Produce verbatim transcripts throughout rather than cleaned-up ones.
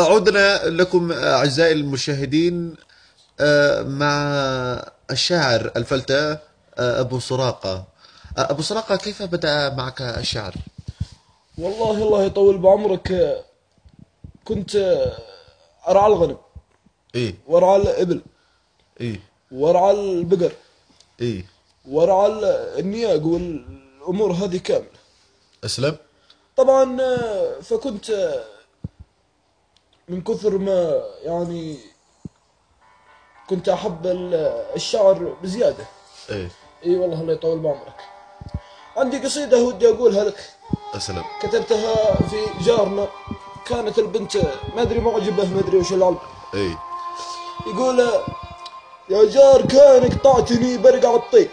وعدنا لكم أعزائي المشاهدين مع الشاعر الفلتة أبو سراقة. أبو سراقة، كيف بدأ معك الشعر؟ والله الله يطول بعمرك. كنت أرعى الغنم، إيه وأرعى الإبل، إيه وأرعى البقر، إيه وأرعى النياق والأمور هذه كاملة. أسلم. طبعا فكنت من كثر ما يعني كنت أحب الشعر بزيادة. إيه إي والله الله يطول بعمرك. عندي قصيدة ودي أقولها لك، أسلم. كتبتها في جارنا. كانت البنت ما أدري معجبة، ما أدري وش العلم. إيه يقول: يا جار كان قطعتني برقع الطير،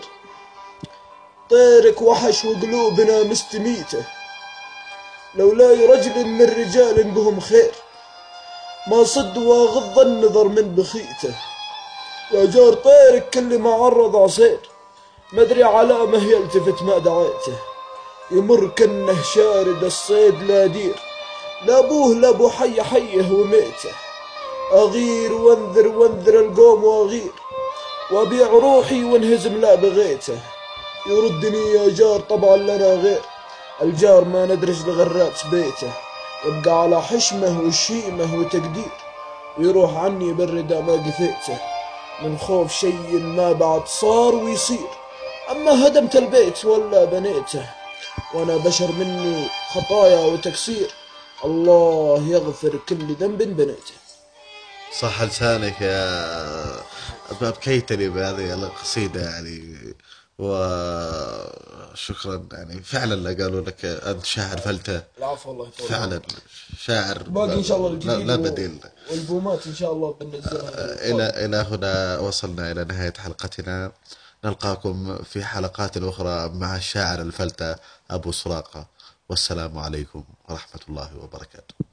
طيرك وحش وقلوبنا مستميته، لولاي رجل من رجال بهم خير، ما صد واغض النظر من بخيته. يا جار طيرك كل ما عرض عصير، مدري علامه يلتفت ما دعيته، يمر كنه شارد الصيد لا دير، لا ابوه لا ابو حي حيه وميته. اغير وانذر وانذر القوم واغير، وابيع روحي وانهزم لا بغيته. يردني يا جار طبعا لنا غير، الجار ما ندرج لغرات بيته، يبقى على حشمه وشيمه وتقدير، ويروح عني بالردى ما قفيته، من خوف شي ما بعد صار ويصير، اما هدمت البيت ولا بنيته، وانا بشر مني خطايا وتكسير، الله يغفر كل ذنب بنيته. صح لسانك يا بكيتني بهذه القصيدة يعني. وشكرا يعني، فعلا قالوا لك أنت شاعر فلتة. العفو، الله يطول فعلا عمرك. شاعر باقي ان شاء الله لا, الجديد لا و... بديل. والبومات ان شاء الله بننزلها إلى القادم. إلى هنا وصلنا إلى نهاية حلقتنا. نلقاكم في حلقات أخرى مع الشاعر الفلتة أبو سراقة، والسلام عليكم ورحمة الله وبركاته.